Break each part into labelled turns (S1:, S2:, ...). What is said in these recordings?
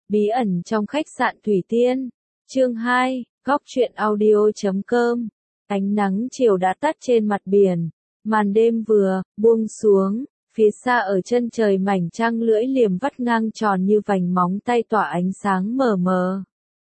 S1: Bí ẩn trong khách sạn Thủy Tiên. Chương 2, Góc truyện audio.com. Ánh nắng chiều đã tắt trên mặt biển, màn đêm vừa buông xuống, phía xa ở chân trời mảnh trăng lưỡi liềm vắt ngang tròn như vành móng tay tỏa ánh sáng mờ mờ.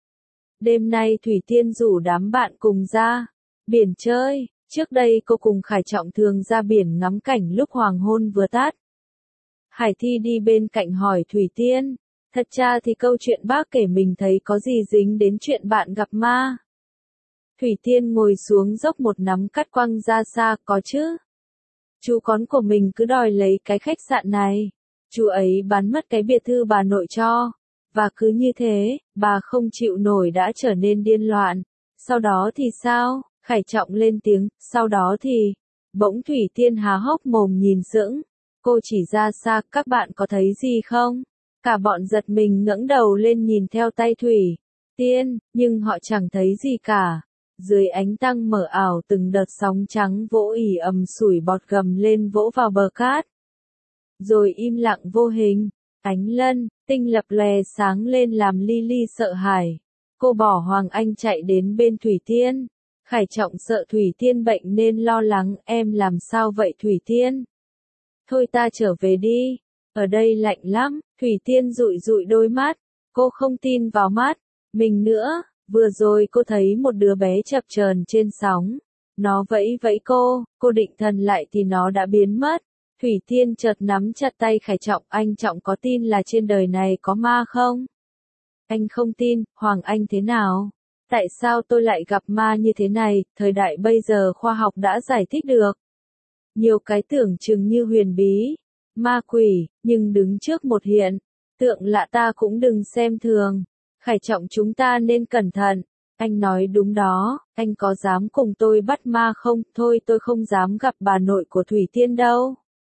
S1: Đêm nay Thủy Tiên rủ đám bạn cùng ra biển chơi, trước đây cô cùng Khải Trọng thường ra biển ngắm cảnh lúc hoàng hôn vừa tắt. Hải Thi đi bên cạnh hỏi Thủy Tiên, thật ra thì câu chuyện bác kể mình thấy có gì dính đến chuyện bạn gặp ma. Thủy Tiên ngồi xuống dốc một nắm cắt quăng ra xa, có chứ. Chú con của mình cứ đòi lấy cái khách sạn này. Chú ấy bán mất cái biệt thự bà nội cho. Và cứ như thế, bà không chịu nổi đã trở nên điên loạn. Sau đó thì sao? Khải Trọng lên tiếng, sau đó thì... Bỗng Thủy Tiên há hốc mồm nhìn sững. Cô chỉ ra xa, các bạn có thấy gì không? Cả bọn giật mình ngẩng đầu lên nhìn theo tay Thủy Tiên, nhưng họ chẳng thấy gì cả. Dưới ánh trăng mờ ảo từng đợt sóng trắng vỗ ỉ ầm sủi bọt gầm lên vỗ vào bờ cát. Rồi im lặng vô hình, ánh lân, tinh lập lòe sáng lên làm Lily sợ hãi. Cô bỏ Hoàng Anh chạy đến bên Thủy Tiên. Khải Trọng sợ Thủy Tiên bệnh nên lo lắng, em làm sao vậy Thủy Tiên? Thôi ta trở về đi, ở đây lạnh lắm. Thủy Tiên dụi dụi đôi mắt, cô không tin vào mắt mình nữa. Vừa rồi cô thấy một đứa bé chập chờn trên sóng. Nó vẫy vẫy cô định thần lại thì nó đã biến mất. Thủy Tiên chợt nắm chặt tay Khải Trọng, anh Trọng có tin là trên đời này có ma không? Anh không tin. Hoàng Anh thế nào? Tại sao tôi lại gặp ma như thế này? Thời đại bây giờ khoa học đã giải thích được nhiều cái tưởng chừng như huyền bí, ma quỷ, nhưng đứng trước một hiện tượng lạ ta cũng đừng xem thường. Khải Trọng, chúng ta nên cẩn thận. Anh nói đúng đó, anh có dám cùng tôi bắt ma không? Thôi tôi không dám gặp bà nội của Thủy Tiên đâu.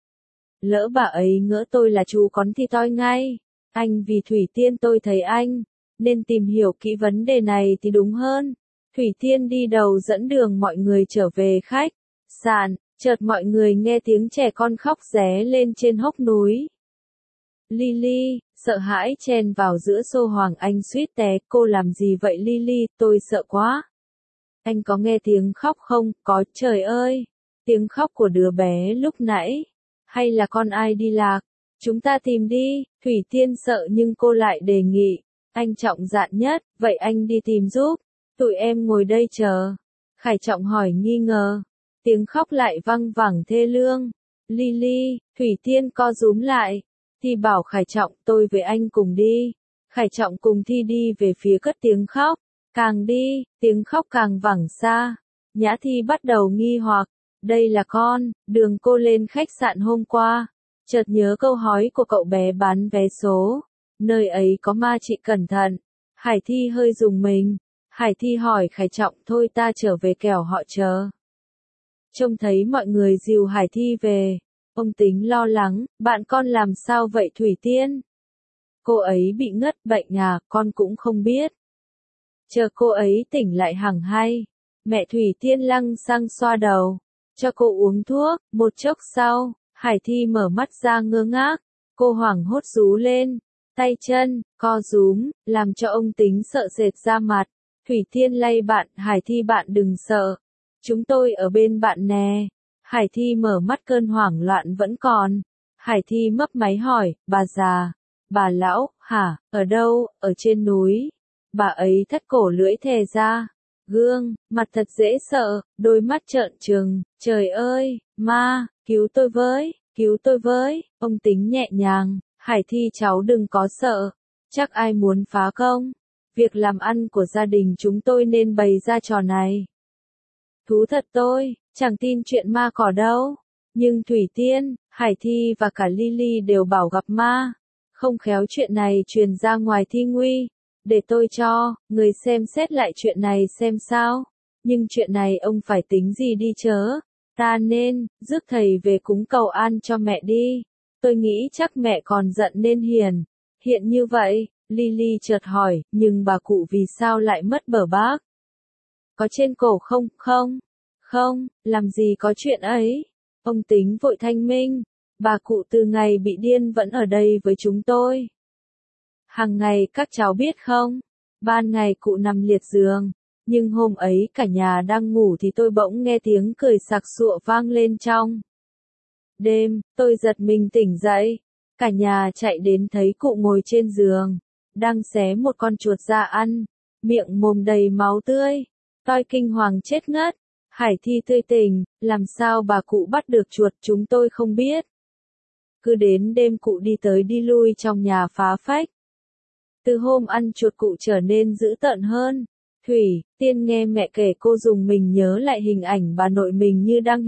S1: Lỡ bà ấy ngỡ tôi là chú con thì toi ngay. Anh vì Thủy Tiên tôi thấy anh nên tìm hiểu kỹ vấn đề này thì đúng hơn. Thủy Tiên đi đầu dẫn đường mọi người trở về khách sạn, chợt mọi người nghe tiếng trẻ con khóc ré lên trên hốc núi. Lily, sợ hãi chen vào giữa xô. Hoàng Anh suýt té, cô làm gì vậy Lily, tôi sợ quá. Anh có nghe tiếng khóc không? Có, trời ơi, tiếng khóc của đứa bé lúc nãy. Hay là con ai đi lạc? Chúng ta tìm đi. Thủy Tiên sợ nhưng cô lại đề nghị. Anh Trọng dạn nhất, vậy anh đi tìm giúp. Tụi em ngồi đây chờ. Khải Trọng hỏi nghi ngờ. Tiếng khóc lại văng vẳng thê lương. Lily, Thủy Tiên co rúm lại. Thi bảo Khải Trọng, tôi với anh cùng đi. Khải Trọng cùng Thi đi về phía cất tiếng khóc. Càng đi, tiếng khóc càng vẳng xa. Nhã Thi bắt đầu nghi hoặc. Đây là con đường cô lên khách sạn hôm qua. Chợt nhớ câu hỏi của cậu bé bán vé số. Nơi ấy có ma, chị cẩn thận. Hải Thi hơi rùng mình. Hải Thi hỏi Khải Trọng, thôi ta trở về kẻo họ chờ. Trông thấy mọi người dìu Hải Thi về. Ông Tính lo lắng, bạn con làm sao vậy Thủy Tiên? Cô ấy bị ngất bệnh à, con cũng không biết. Chờ cô ấy tỉnh lại hẳn hay. Mẹ Thủy Tiên lăng xăng xoa đầu, cho cô uống thuốc. Một chốc sau, Hải Thi mở mắt ra ngơ ngác. Cô hoảng hốt rú lên, tay chân co rúm, làm cho ông Tính sợ sệt ra mặt. Thủy Tiên lay bạn, Hải Thi bạn đừng sợ. Chúng tôi ở bên bạn nè. Hải Thi mở mắt, cơn hoảng loạn vẫn còn. Hải Thi mấp máy hỏi, bà già, bà lão, hả, ở đâu, ở trên núi. Bà ấy thắt cổ lưỡi thè ra gương, mặt thật dễ sợ, đôi mắt trợn trừng, trời ơi, ma, cứu tôi với. Ông Tính nhẹ nhàng, Hải Thi cháu đừng có sợ, chắc ai muốn phá công việc làm ăn của gia đình chúng tôi nên bày ra trò này. Thú thật tôi chẳng tin chuyện ma cỏ đâu, nhưng Thủy Tiên, Hải Thi và cả Lily đều bảo gặp ma. Không khéo chuyện này truyền ra ngoài thì nguy. Để tôi cho người xem xét lại chuyện này xem sao. Nhưng chuyện này ông phải tính gì đi chớ. Ta nên rước thầy về cúng cầu an cho mẹ đi. Tôi nghĩ chắc mẹ còn giận nên hiện như vậy. Lily chợt hỏi, nhưng bà cụ vì sao lại mất bờ bác? Có trên cổ không? Không, làm gì có chuyện ấy. Ông Tính vội thanh minh. Bà cụ từ ngày bị điên vẫn ở đây với chúng tôi. Hàng ngày các cháu biết không? Ban ngày cụ nằm liệt giường, nhưng hôm ấy cả nhà đang ngủ thì tôi bỗng nghe tiếng cười sặc sụa vang lên trong đêm. Tôi giật mình tỉnh dậy, cả nhà chạy đến thấy cụ ngồi trên giường, đang xé một con chuột ra ăn, miệng mồm đầy máu tươi. Tôi kinh hoàng chết ngất. Hải Thi tươi tỉnh, làm sao bà cụ bắt được chuột chúng tôi không biết. Cứ đến đêm cụ đi tới đi lui trong nhà phá phách. Từ hôm ăn chuột cụ trở nên dữ tợn hơn. Thủy Tiên nghe mẹ kể cô dùng mình nhớ lại hình ảnh bà nội mình như đang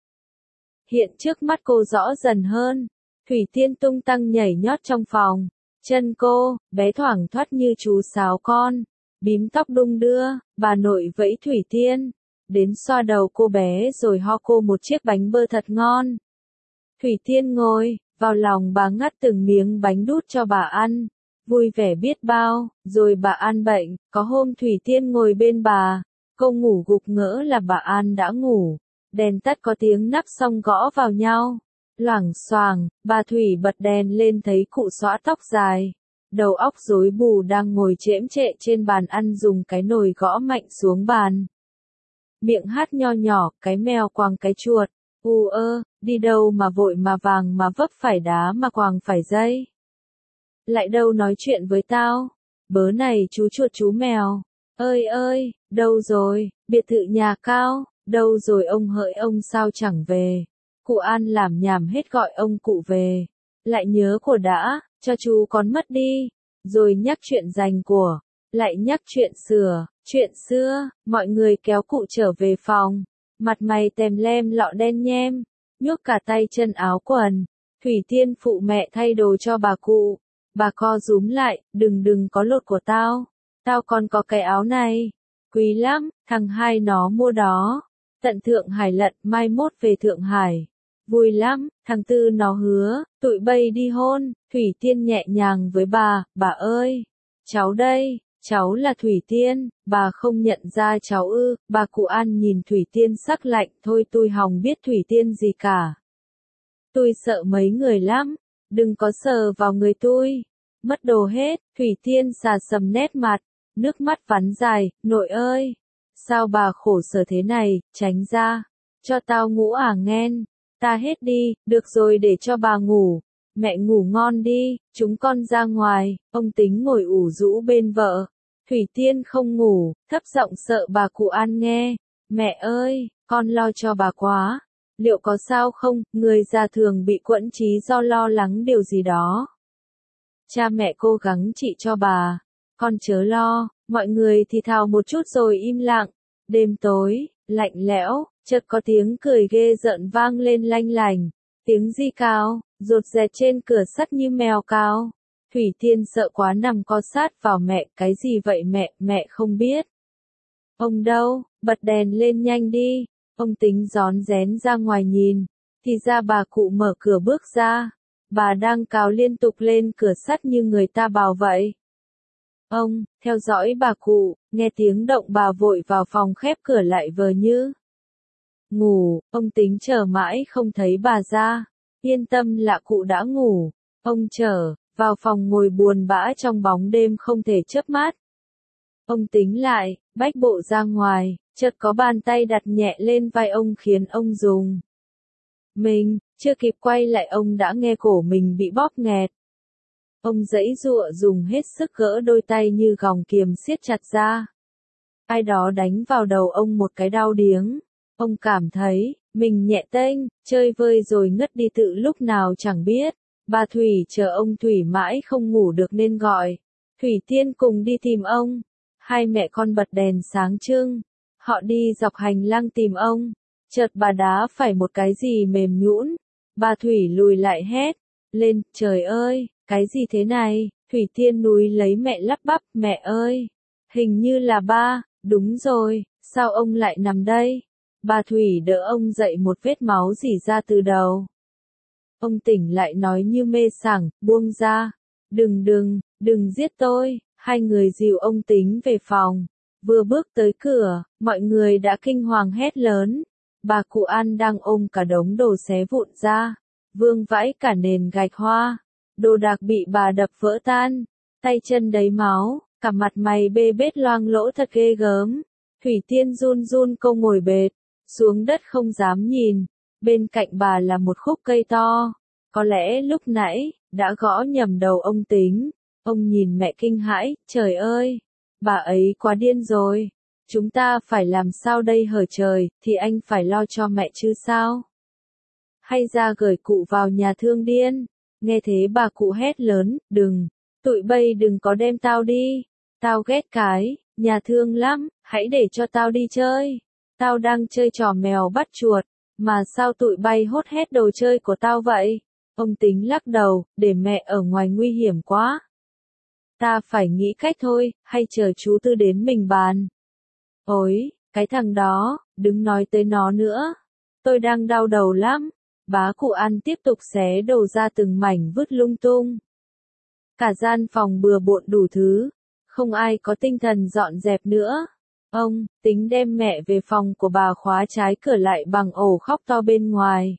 S1: hiện trước mắt cô rõ dần hơn. Thủy Tiên tung tăng nhảy nhót trong phòng. Chân cô, bé thoảng thoắt như chú sáo con. Bím tóc đung đưa, bà nội vẫy Thủy Tiên. Đến xoa đầu cô bé rồi ho cô một chiếc bánh bơ thật ngon. Thủy Tiên ngồi, vào lòng bà ngắt từng miếng bánh đút cho bà ăn. Vui vẻ biết bao, rồi bà An bệnh, có hôm Thủy Tiên ngồi bên bà, cô ngủ gục ngỡ là bà An đã ngủ. Đèn tắt có tiếng nắp xong gõ vào nhau. Loảng xoảng, bà Thủy bật đèn lên thấy cụ xõa tóc dài. Đầu óc rối bù đang ngồi chễm chệ trên bàn ăn dùng cái nồi gõ mạnh xuống bàn. Miệng hát nho nhỏ, cái mèo quàng cái chuột. Đi đâu mà vội mà vàng mà vấp phải đá mà quàng phải dây. Lại đâu nói chuyện với tao. Bớ này chú chuột chú mèo. Ơi, đâu rồi, biệt thự nhà cao, đâu rồi ông hỡi ông sao chẳng về. Cụ An làm nhảm hết gọi ông cụ về. Lại nhớ của đã, cho chú con mất đi. Rồi nhắc chuyện dành của, lại nhắc chuyện chuyện xưa, mọi người kéo cụ trở về phòng. Mặt mày tèm lem lọ đen nhem, nhuốc cả tay chân áo quần. Thủy Tiên phụ mẹ thay đồ cho bà cụ. Bà co rúm lại, đừng có lột của tao. Tao còn có cái áo này. Quý lắm, thằng hai nó mua đó. Tận Thượng Hải lận, mai mốt về Thượng Hải. Vui lắm, thằng Tư nó hứa, tụi bay đi hôn. Thủy Tiên nhẹ nhàng với bà ơi. Cháu đây, cháu là Thủy Tiên, bà không nhận ra cháu ư. Bà cụ An nhìn Thủy Tiên sắc lạnh, thôi tôi hòng biết Thủy Tiên gì cả. Tôi sợ mấy người lắm, đừng có sờ vào người tôi. Mất đồ hết, Thủy Tiên xà sầm nét mặt, nước mắt vắn dài, nội ơi. Sao bà khổ sở thế này, tránh ra. Cho tao ngủ nghen. Ta hết đi, được rồi để cho bà ngủ. Mẹ ngủ ngon đi, chúng con ra ngoài. Ông Tính ngồi ủ rũ bên vợ. Thủy Tiên không ngủ, thấp giọng sợ bà cụ An nghe. Mẹ ơi, con lo cho bà quá. Liệu có sao không, người già thường bị quẫn trí do lo lắng điều gì đó. Cha mẹ cố gắng trị cho bà. Con chớ lo, mọi người thì thào một chút rồi im lặng. Đêm tối, lạnh lẽo, chợt có tiếng cười ghê rợn vang lên lanh lành. Tiếng di cao, rột rẹt trên cửa sắt như mèo cao. Thủy Tiên sợ quá nằm co sát vào mẹ, cái gì vậy mẹ không biết. Ông đâu, bật đèn lên nhanh đi. Ông Tính rón rén ra ngoài nhìn, thì ra bà cụ mở cửa bước ra. Bà đang cào liên tục lên cửa sắt như người ta bào vậy. Ông, theo dõi bà cụ, nghe tiếng động bà vội vào phòng khép cửa lại vờ như ngủ. Ông Tính chờ mãi không thấy bà ra. Yên tâm là cụ đã ngủ. Ông trở vào phòng ngồi buồn bã trong bóng đêm không thể chớp mắt. Ông Tính lại, bách bộ ra ngoài, chợt có bàn tay đặt nhẹ lên vai ông khiến ông rùng mình, chưa kịp quay lại ông đã nghe cổ mình bị bóp nghẹt. Ông giãy giụa dùng hết sức gỡ đôi tay như gòng kiềm siết chặt ra. Ai đó đánh vào đầu ông một cái đau điếng. Ông cảm thấy, mình nhẹ tênh, chơi vơi rồi ngất đi tự lúc nào chẳng biết. Bà Thủy chờ ông Thủy mãi không ngủ được nên gọi. Thủy Tiên cùng đi tìm ông. Hai mẹ con bật đèn sáng trưng. Họ đi dọc hành lang tìm ông. Chợt bà đá phải một cái gì mềm nhũn. Bà Thủy lùi lại hét lên, trời ơi, cái gì thế này? Thủy Tiên núi lấy mẹ lắp bắp, mẹ ơi, hình như là ba, đúng rồi, sao ông lại nằm đây? Bà Thủy đỡ ông dậy một vết máu rỉ ra từ đầu. Ông tỉnh lại nói như mê sảng, buông ra, đừng giết tôi. Hai người dìu ông Tính về phòng. Vừa bước tới cửa, mọi người đã kinh hoàng hét lớn. Bà cụ An đang ôm cả đống đồ xé vụn ra, vương vãi cả nền gạch hoa. Đồ đạc bị bà đập vỡ tan. tay chân đầy máu, cả mặt mày bê bết loang lỗ thật ghê gớm. Thủy Tiên run run câu ngồi bệt, xuống đất không dám nhìn, bên cạnh bà là một khúc cây to, có lẽ lúc nãy, đã gõ nhầm đầu ông Tính. Ông nhìn mẹ kinh hãi, trời ơi, bà ấy quá điên rồi, chúng ta phải làm sao đây hở trời, thì anh phải lo cho mẹ chứ sao? Hay ra gửi cụ vào nhà thương điên, nghe thế bà cụ hét lớn, đừng, tụi bay đừng có đem tao đi, tao ghét cái, nhà thương lắm, hãy để cho tao đi chơi, tao đang chơi trò mèo bắt chuột, mà sao tụi bay hốt hết đồ chơi của tao vậy? Ông Tính lắc đầu, để mẹ ở ngoài nguy hiểm quá. Ta phải nghĩ cách thôi, hay chờ chú Tư đến mình bàn. Ôi, cái thằng đó, đừng nói tới nó nữa. Tôi đang đau đầu lắm. Bá cụ An tiếp tục xé đồ ra từng mảnh vứt lung tung. Cả gian phòng bừa bộn đủ thứ. Không ai có tinh thần dọn dẹp nữa. Ông, Tính đem mẹ về phòng của bà khóa trái cửa lại bằng ổ khóc to bên ngoài.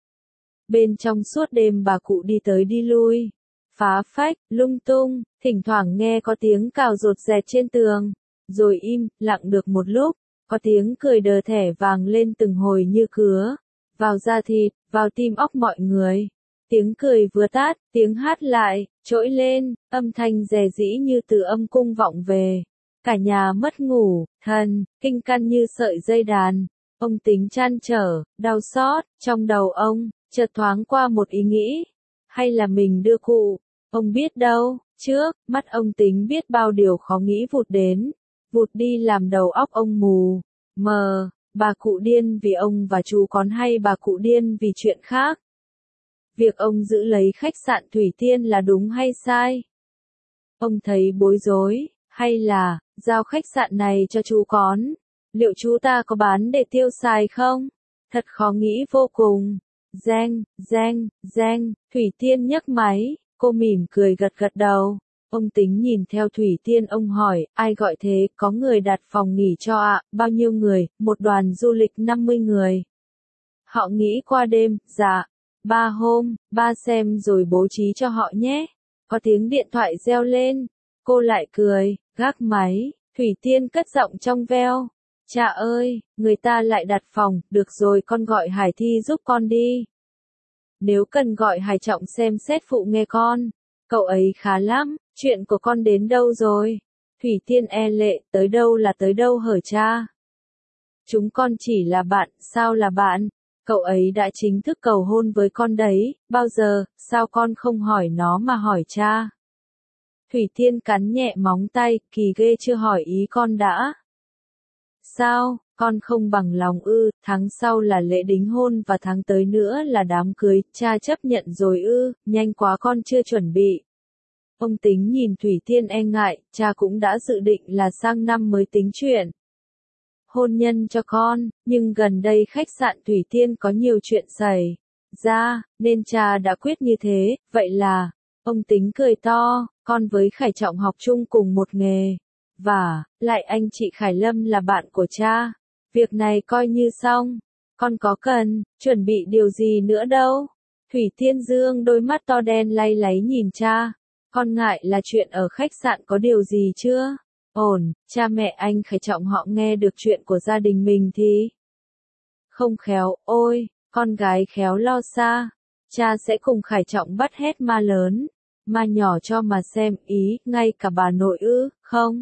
S1: Bên trong suốt đêm bà cụ đi tới đi lui, phá phách, lung tung, thỉnh thoảng nghe có tiếng cào rột rẹt trên tường, rồi im, lặng được một lúc, có tiếng cười đờ thẻ vàng lên từng hồi như cứa, vào da thịt, vào tim óc mọi người. Tiếng cười vừa tát, tiếng hát lại, trỗi lên, âm thanh rè rĩ như từ âm cung vọng về. Cả nhà mất ngủ, thần, kinh căn như sợi dây đàn. Ông Tính trăn trở, đau xót, trong đầu ông, chợt thoáng qua một ý nghĩ. Hay là mình đưa cụ, ông biết đâu, trước, mắt ông Tính biết bao điều khó nghĩ vụt đến, vụt đi làm đầu óc ông mù, mờ, bà cụ điên vì ông và chú con hay bà cụ điên vì chuyện khác? Việc ông giữ lấy khách sạn Thủy Tiên là đúng hay sai? Ông thấy bối rối, hay là, giao khách sạn này cho chú con? Liệu chú ta có bán để tiêu xài không? Thật khó nghĩ vô cùng. Reng, Thủy Tiên nhấc máy, cô mỉm cười gật gật đầu. Ông Tính nhìn theo Thủy Tiên ông hỏi, ai gọi thế, có người đặt phòng nghỉ cho ạ, bao nhiêu người, một đoàn du lịch 50 người. Họ nghỉ qua đêm, dạ, 3 hôm, 3 xem rồi bố trí cho họ nhé. Có tiếng điện thoại reo lên, cô lại cười, gác máy, Thủy Tiên cất giọng trong veo. Cha ơi, người ta lại đặt phòng, được rồi con gọi Hải Thi giúp con đi. Nếu cần gọi Hải Trọng xem xét phụ nghe con. Cậu ấy khá lắm, chuyện của con đến đâu rồi? Thủy Tiên e lệ, tới đâu là tới đâu hở cha? Chúng con chỉ là bạn, sao là bạn? Cậu ấy đã chính thức cầu hôn với con đấy, bao giờ, sao con không hỏi nó mà hỏi cha? Thủy Tiên cắn nhẹ móng tay, kỳ ghê chưa hỏi ý con đã. Sao, con không bằng lòng ư, tháng sau là lễ đính hôn và tháng tới nữa là đám cưới, cha chấp nhận rồi ư, nhanh quá con chưa chuẩn bị. Ông Tính nhìn Thủy Tiên e ngại, cha cũng đã dự định là sang năm mới tính chuyện hôn nhân cho con, nhưng gần đây khách sạn Thủy Tiên có nhiều chuyện xảy ra, nên cha đã quyết như thế, vậy là, ông Tính cười to, con với Khải Trọng học chung cùng một nghề. Và, lại anh chị Khải Lâm là bạn của cha. Việc này coi như xong. Con có cần, chuẩn bị điều gì nữa đâu. Thủy Tiên dương đôi mắt to đen lay láy nhìn cha. Con ngại là chuyện ở khách sạn có điều gì chưa? Ổn, cha mẹ anh Khải Trọng họ nghe được chuyện của gia đình mình thì không khéo, ôi, con gái khéo lo xa. Cha sẽ cùng Khải Trọng bắt hết ma lớn, ma nhỏ cho mà xem, ý, ngay cả bà nội ư, không?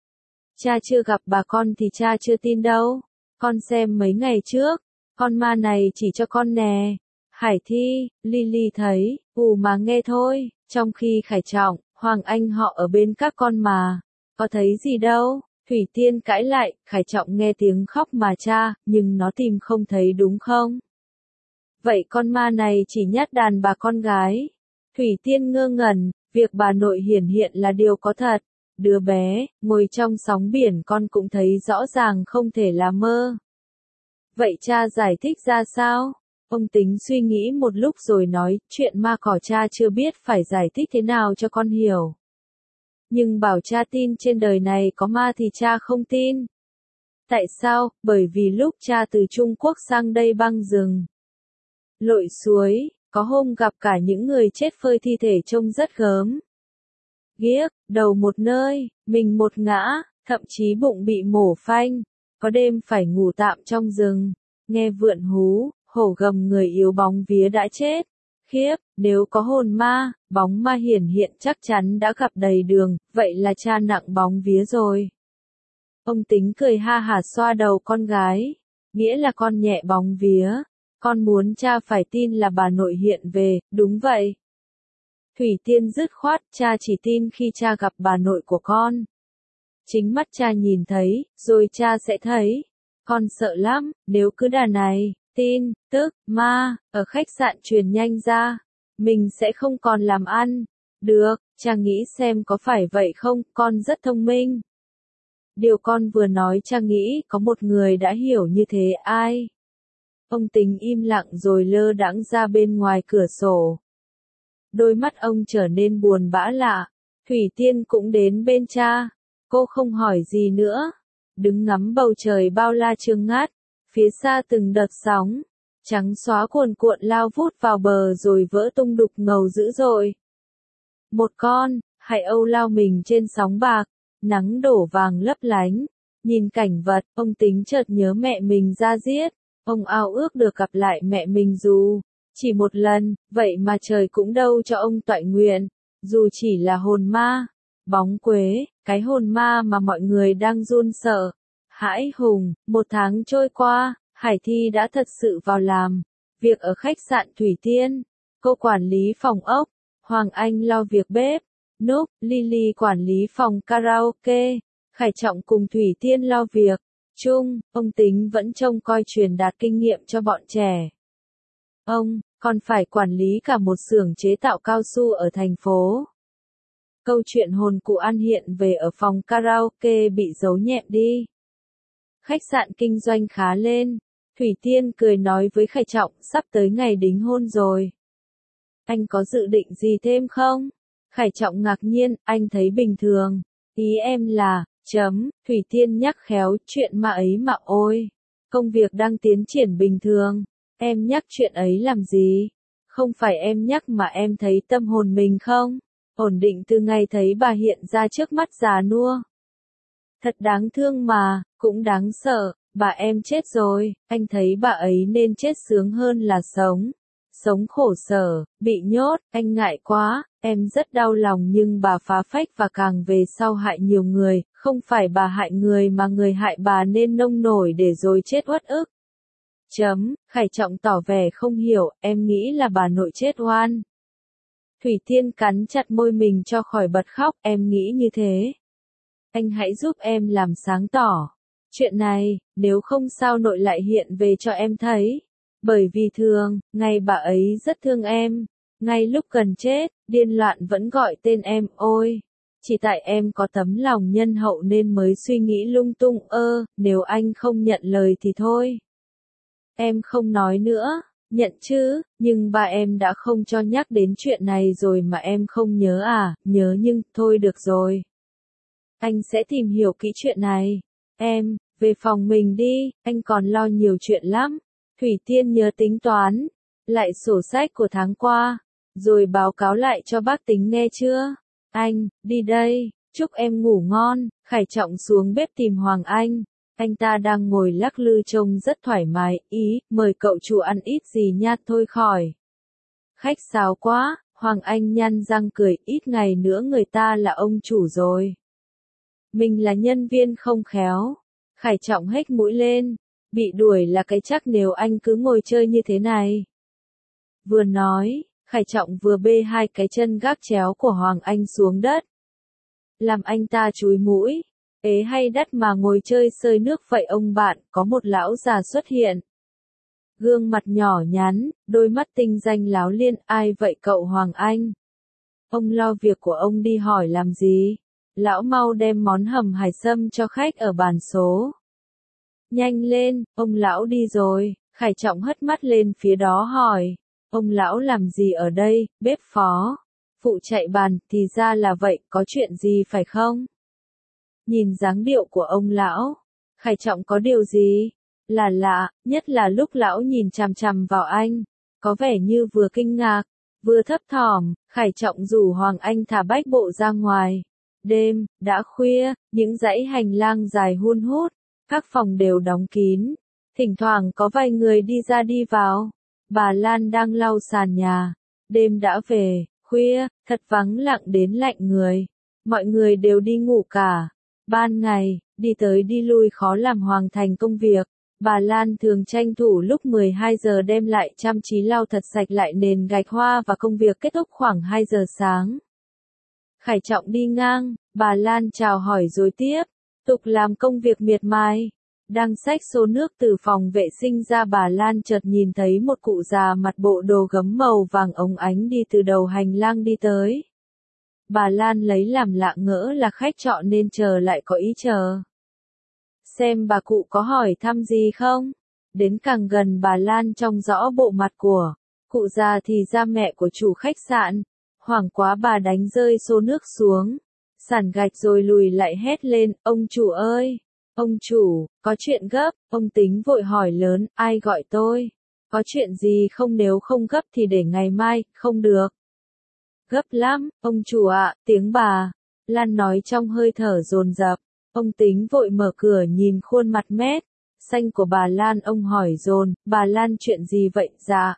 S1: Cha chưa gặp bà con thì cha chưa tin đâu. Con xem mấy ngày trước, con ma này chỉ cho con nè. Hải Thi, Lily thấy, mà nghe thôi, trong khi Khải Trọng, Hoàng Anh họ ở bên các con mà. Có thấy gì đâu, Thủy Tiên cãi lại, Khải Trọng nghe tiếng khóc mà cha, nhưng nó tìm không thấy đúng không? Vậy con ma này chỉ nhát đàn bà con gái. Thủy Tiên ngơ ngẩn, việc bà nội hiển hiện là điều có thật. Đứa bé, ngồi trong sóng biển con cũng thấy rõ ràng không thể là mơ. Vậy cha giải thích ra sao? Ông Tính suy nghĩ một lúc rồi nói, chuyện ma cỏ cha chưa biết phải giải thích thế nào cho con hiểu. Nhưng bảo cha tin trên đời này có ma thì cha không tin. Tại sao? Bởi vì lúc cha từ Trung Quốc sang đây băng rừng, lội suối, có hôm gặp cả những người chết phơi thi thể trông rất gớm. Ghiếc, đầu một nơi, mình một ngã, thậm chí bụng bị mổ phanh, có đêm phải ngủ tạm trong rừng, nghe vượn hú, hổ gầm người yếu bóng vía đã chết. Khiếp, nếu có hồn ma, bóng ma hiển hiện chắc chắn đã gặp đầy đường, vậy là cha nặng bóng vía rồi. Ông Tính cười ha hả xoa đầu con gái, nghĩa là con nhẹ bóng vía, con muốn cha phải tin là bà nội hiện về, đúng vậy. Thủy Tiên dứt khoát, cha chỉ tin khi cha gặp bà nội của con. Chính mắt cha nhìn thấy, rồi cha sẽ thấy. Con sợ lắm, nếu cứ đà này, tin, tức, ma, ở khách sạn truyền nhanh ra, mình sẽ không còn làm ăn. Được, cha nghĩ xem có phải vậy không, con rất thông minh. Điều con vừa nói cha nghĩ có một người đã hiểu như thế, ai? Ông Tính im lặng rồi lơ đãng ra bên ngoài cửa sổ. Đôi mắt ông trở nên buồn bã lạ. Thủy Tiên cũng đến bên cha. Cô không hỏi gì nữa. Đứng ngắm bầu trời bao la trương ngát. Phía xa từng đợt sóng. Trắng xóa cuồn cuộn lao vút vào bờ rồi vỡ tung đục ngầu dữ dội. Một con, hải âu lao mình trên sóng bạc. Nắng đổ vàng lấp lánh. Nhìn cảnh vật, ông Tính chợt nhớ mẹ mình ra diết. Ông ao ước được gặp lại mẹ mình dù chỉ một lần, vậy mà trời cũng đâu cho ông toại nguyện, dù chỉ là hồn ma, bóng quế, cái hồn ma mà mọi người đang run sợ. Hãi hùng, một tháng trôi qua, Hải Thi đã thật sự vào làm việc ở khách sạn Thủy Tiên, cô quản lý phòng ốc, Hoàng Anh lo việc bếp, Núp, Lily quản lý phòng karaoke, Khải Trọng cùng Thủy Tiên lo việc chung, ông Tính vẫn trông coi truyền đạt kinh nghiệm cho bọn trẻ. Ông còn phải quản lý cả một xưởng chế tạo cao su ở thành phố. Câu chuyện hồn cụ An hiện về ở phòng karaoke bị giấu nhẹm đi. Khách sạn kinh doanh khá lên. Thủy Tiên cười nói với Khải Trọng, sắp tới ngày đính hôn rồi. Anh có dự định gì thêm không? Khải Trọng ngạc nhiên, anh thấy bình thường. Ý em là, Thủy Tiên nhắc khéo, chuyện mà ấy mà ôi. Công việc đang tiến triển bình thường. Em nhắc chuyện ấy làm gì? Không phải em nhắc mà em thấy tâm hồn mình không? Ổn định từ ngày thấy bà hiện ra trước mắt già nua. Thật đáng thương mà, cũng đáng sợ, bà em chết rồi, anh thấy bà ấy nên chết sướng hơn là sống. Sống khổ sở, bị nhốt, anh ngại quá, em rất đau lòng nhưng bà phá phách và càng về sau hại nhiều người, không phải bà hại người mà người hại bà nên nông nổi để rồi chết uất ức. Khải Trọng tỏ vẻ không hiểu, em nghĩ là bà nội chết oan. Thủy Tiên cắn chặt môi mình cho khỏi bật khóc, em nghĩ như thế. Anh hãy giúp em làm sáng tỏ chuyện này, nếu không sao nội lại hiện về cho em thấy. Bởi vì thường, ngày bà ấy rất thương em. Ngay lúc gần chết, điên loạn vẫn gọi tên em, ôi. Chỉ tại em có tấm lòng nhân hậu nên mới suy nghĩ lung tung, nếu anh không nhận lời thì thôi. Em không nói nữa, nhận chứ, nhưng ba em đã không cho nhắc đến chuyện này rồi mà em không nhớ à, nhớ nhưng, thôi được rồi. Anh sẽ tìm hiểu kỹ chuyện này. Em, về phòng mình đi, anh còn lo nhiều chuyện lắm. Thủy Tiên nhớ tính toán, lại sổ sách của tháng qua, rồi báo cáo lại cho bác Tính nghe chưa? Anh, đi đây, chúc em ngủ ngon. Khải Trọng xuống bếp tìm Hoàng anh ta đang ngồi lắc lư trông rất thoải mái, ý, mời cậu chủ ăn ít gì nha thôi khỏi. Khách sáo quá, Hoàng Anh nhăn răng cười, ít ngày nữa người ta là ông chủ rồi. Mình là nhân viên không khéo. Khải Trọng hếch mũi lên, bị đuổi là cái chắc nếu anh cứ ngồi chơi như thế này. Vừa nói, Khải Trọng vừa bê hai cái chân gác chéo của Hoàng Anh xuống đất. Làm anh ta chúi mũi. Ế hay đắt mà ngồi chơi sơi nước vậy ông bạn, có một lão già xuất hiện. Gương mặt nhỏ nhắn, đôi mắt tinh danh láo liên, ai vậy cậu Hoàng Anh? Ông lo việc của ông đi hỏi làm gì? Lão mau đem món hầm hải sâm cho khách ở bàn số. Nhanh lên, ông lão đi rồi. Khải Trọng hất mắt lên phía đó hỏi. Ông lão làm gì ở đây, bếp phó? Phụ chạy bàn, thì ra là vậy, có chuyện gì phải không? Nhìn dáng điệu của ông lão, Khải Trọng có điều gì là lạ, nhất là lúc lão nhìn chằm chằm vào anh, có vẻ như vừa kinh ngạc, Vừa thấp thỏm, Khải Trọng rủ Hoàng Anh thả bách bộ ra ngoài. Đêm, đã khuya, những dãy hành lang dài hun hút, các phòng đều đóng kín. Thỉnh thoảng có vài người đi ra đi vào. Bà Lan đang lau sàn nhà. Đêm đã về, khuya, thật vắng lặng đến lạnh người. Mọi người đều đi ngủ cả. Ban ngày, đi tới đi lui khó làm hoàn thành công việc. Bà Lan thường tranh thủ lúc 12 giờ đem lại chăm chí lau thật sạch lại nền gạch hoa và công việc kết thúc khoảng 2 giờ sáng. Khải Trọng đi ngang, bà Lan chào hỏi rồi tiếp, tục làm công việc miệt mài. Đang xách xô nước từ phòng vệ sinh ra, bà Lan chợt nhìn thấy một cụ già mặc bộ đồ gấm màu vàng óng ánh đi từ đầu hành lang đi tới. Bà Lan lấy làm lạ ngỡ là khách trọ nên chờ lại có ý chờ. Xem bà cụ có hỏi thăm gì không? Đến càng gần bà Lan trông rõ bộ mặt của cụ già thì ra mẹ của chủ khách sạn. Hoảng quá bà đánh rơi xô nước xuống. Sàn gạch rồi lùi lại hét lên, ông chủ ơi! Ông chủ, có chuyện gấp, ông Tính vội hỏi lớn, ai gọi tôi? Có chuyện gì không, nếu không gấp thì để ngày mai, không được. Gấp lắm, ông chủ ạ, tiếng bà Lan nói trong hơi thở dồn dập. Ông Tính vội mở cửa nhìn khuôn mặt mét xanh của bà Lan, ông hỏi dồn, bà Lan chuyện gì vậy? Dạ.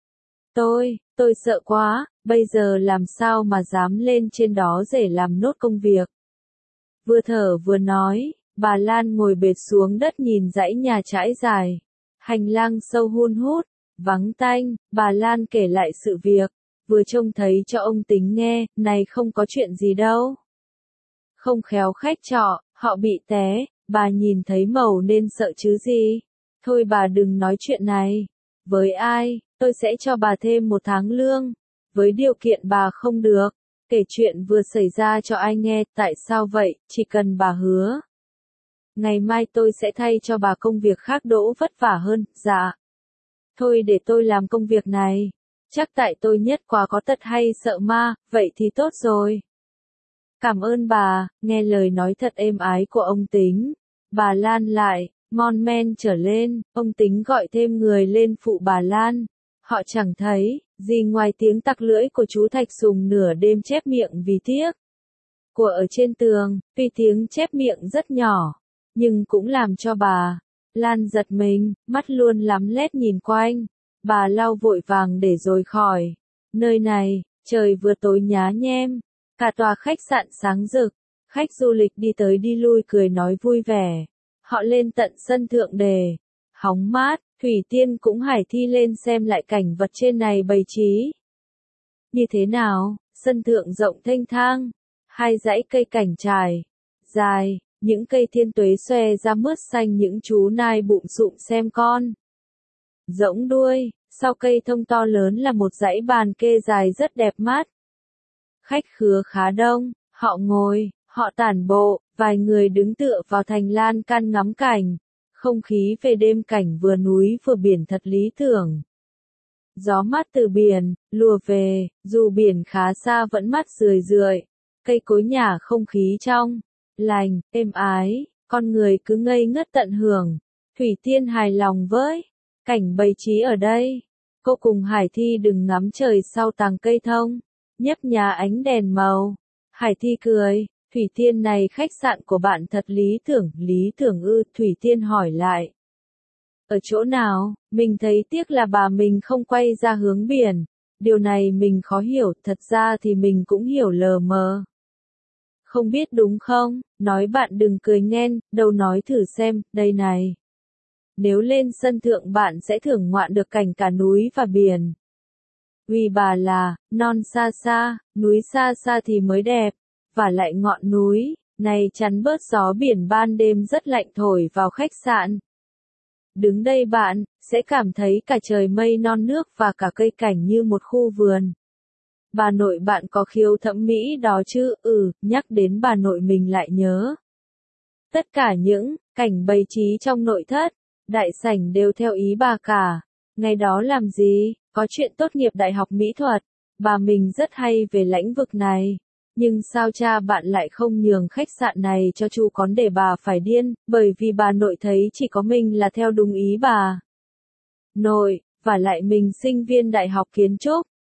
S1: Tôi sợ quá, bây giờ làm sao mà dám lên trên đó để làm nốt công việc. Vừa thở vừa nói, bà Lan ngồi bệt xuống đất nhìn dãy nhà trãi dài. Hành lang sâu hun hút, vắng tanh, bà Lan kể lại sự việc, vừa trông thấy cho ông Tính nghe, này không có chuyện gì đâu. Không khéo khách trọ, họ bị té, bà nhìn thấy màu nên sợ chứ gì. Thôi bà đừng nói chuyện này. Với ai, tôi sẽ cho bà thêm 1 tháng lương. Với điều kiện bà không được. Kể chuyện vừa xảy ra cho ai nghe, tại sao vậy, chỉ cần bà hứa. Ngày mai tôi sẽ thay cho bà công việc khác đỡ vất vả hơn, dạ. Thôi để tôi làm công việc này. Chắc tại tôi nhất quá có tật hay sợ ma, vậy thì tốt rồi. Cảm ơn bà, nghe lời nói thật êm ái của ông Tính. Bà Lan lại, mon men trở lên, ông Tính gọi thêm người lên phụ bà Lan. Họ chẳng thấy gì ngoài tiếng tặc lưỡi của chú Thạch Sùng nửa đêm chép miệng vì tiếc của ở trên tường, tuy tiếng chép miệng rất nhỏ, nhưng cũng làm cho bà Lan giật mình, mắt luôn lắm lét nhìn quanh. Bà lau vội vàng để rồi khỏi nơi này, trời vừa tối nhá nhem. Cả tòa khách sạn sáng rực, khách du lịch đi tới đi lui cười nói vui vẻ. Họ lên tận sân thượng đề hóng mát, Thủy Tiên cũng hải thi lên xem lại cảnh vật trên này bày trí. Như thế nào, sân thượng rộng thênh thang, 2 dãy cây cảnh trải, dài, những cây thiên tuế xòe ra mướt xanh, những chú nai bụng sụm xem con. Rỗng đuôi, sau cây thông to lớn là một dãy bàn kê dài rất đẹp mắt. Khách khứa khá đông, họ ngồi, họ tản bộ, vài người đứng tựa vào thành lan can ngắm cảnh. Không khí về đêm cảnh vừa núi vừa biển thật lý tưởng. Gió mát từ biển, lùa về, dù biển khá xa vẫn mát rười rượi. Cây cối nhả không khí trong, lành, êm ái, con người cứ ngây ngất tận hưởng. Thủy Tiên hài lòng với cảnh bày trí ở đây. Cô cùng Hải Thi đừng ngắm trời sau tàng cây thông, nhấp nhá ánh đèn màu. Hải Thi cười, Thủy Tiên này khách sạn của bạn thật lý tưởng ư? Thủy Tiên hỏi lại. Ở chỗ nào, mình thấy tiếc là bà mình không quay ra hướng biển. Điều này mình khó hiểu, thật ra thì mình cũng hiểu lờ mờ. Không biết đúng không? Nói bạn đừng cười nghen, đâu nói thử xem, đây này. Nếu lên sân thượng bạn sẽ thưởng ngoạn được cảnh cả núi và biển. Vì bà là, non xa xa, núi xa xa thì mới đẹp, và lại ngọn núi này chắn bớt gió biển ban đêm rất lạnh thổi vào khách sạn. Đứng đây bạn sẽ cảm thấy cả trời mây non nước và cả cây cảnh như một khu vườn. Bà nội bạn có khiếu thẩm mỹ đó chứ? Nhắc đến bà nội mình lại nhớ. Tất cả những cảnh bày trí trong nội thất, đại sảnh đều theo ý bà cả. Ngày đó làm gì? Có chuyện tốt nghiệp đại học mỹ thuật. Bà mình rất hay về lĩnh vực này. Nhưng sao cha bạn lại không nhường khách sạn này cho chu con để bà phải điên, bởi vì bà nội thấy chỉ có mình là theo đúng ý bà nội, và lại mình sinh viên đại học kiến trúc,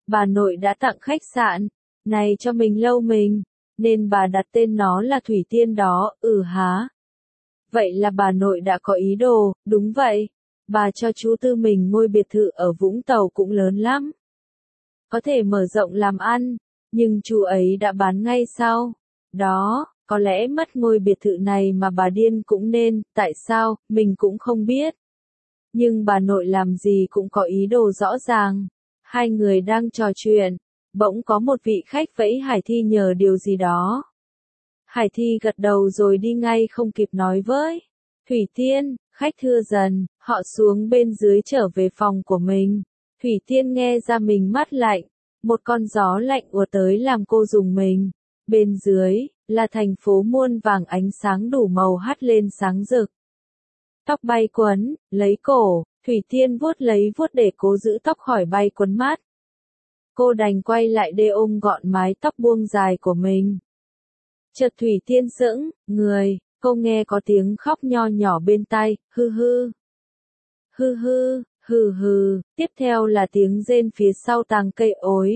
S1: bà nội đã tặng khách sạn này cho mình lâu mình, nên bà đặt tên nó là Thủy Tiên đó, há. Vậy là bà nội đã có ý đồ, đúng vậy. Bà cho chú Tư mình ngôi biệt thự ở Vũng Tàu cũng lớn lắm. Có thể mở rộng làm ăn, nhưng chú ấy đã bán ngay sau. Đó, có lẽ mất ngôi biệt thự này mà bà điên cũng nên, tại sao, mình cũng không biết. Nhưng bà nội làm gì cũng có ý đồ rõ ràng. Hai người đang trò chuyện, bỗng có một vị khách vẫy Hải Thi nhờ điều gì đó. Hải Thi gật đầu rồi đi ngay không kịp nói với Thủy Tiên, khách thưa dần, họ xuống bên dưới trở về phòng của mình. Thủy Tiên nghe ra mình mát lạnh, một con gió lạnh ùa tới làm cô rùng mình. Bên dưới, là thành phố muôn vàng ánh sáng đủ màu hắt lên sáng rực. Tóc bay quấn, lấy cổ, Thủy Tiên vuốt lấy vuốt để cố giữ tóc khỏi bay quấn mát. Cô đành quay lại để ôm gọn mái tóc buông dài của mình. Chợt Thủy Tiên sững người, cô nghe có tiếng khóc nho nhỏ bên tai, hư hư. Hư hư, hừ hừ, tiếp theo là tiếng rên phía sau tàng cây ối.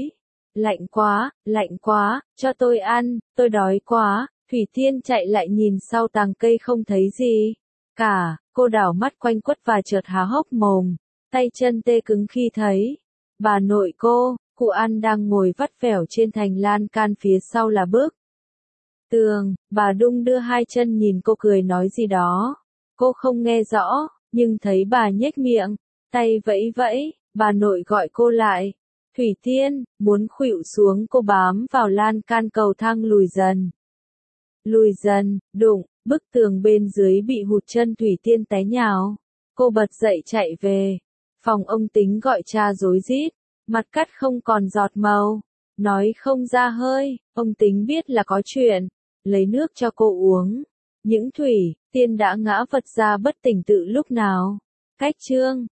S1: Lạnh quá, cho tôi ăn, tôi đói quá. Thủy Tiên chạy lại nhìn sau tàng cây không thấy gì cả, cô đảo mắt quanh quất và chợt há hốc mồm, tay chân tê cứng khi thấy bà nội cô, cụ An đang ngồi vắt vẻo trên thành lan can phía sau là bức tường. Bà đung đưa hai chân nhìn cô cười nói gì đó. Cô không nghe rõ, nhưng thấy bà nhếch miệng, tay vẫy vẫy, bà nội gọi cô lại. Thủy Tiên, muốn khuỵu xuống cô bám vào lan can cầu thang lùi dần. Lùi dần, đụng, bức tường bên dưới bị hụt chân Thủy Tiên té nhào. Cô bật dậy chạy về. Phòng ông Tính gọi cha rối rít, mặt cắt không còn giọt màu, nói không ra hơi. Ông Tính biết là có chuyện, lấy nước cho cô uống. Những Thủy Tiên đã ngã vật ra bất tỉnh tự lúc nào. Cách chương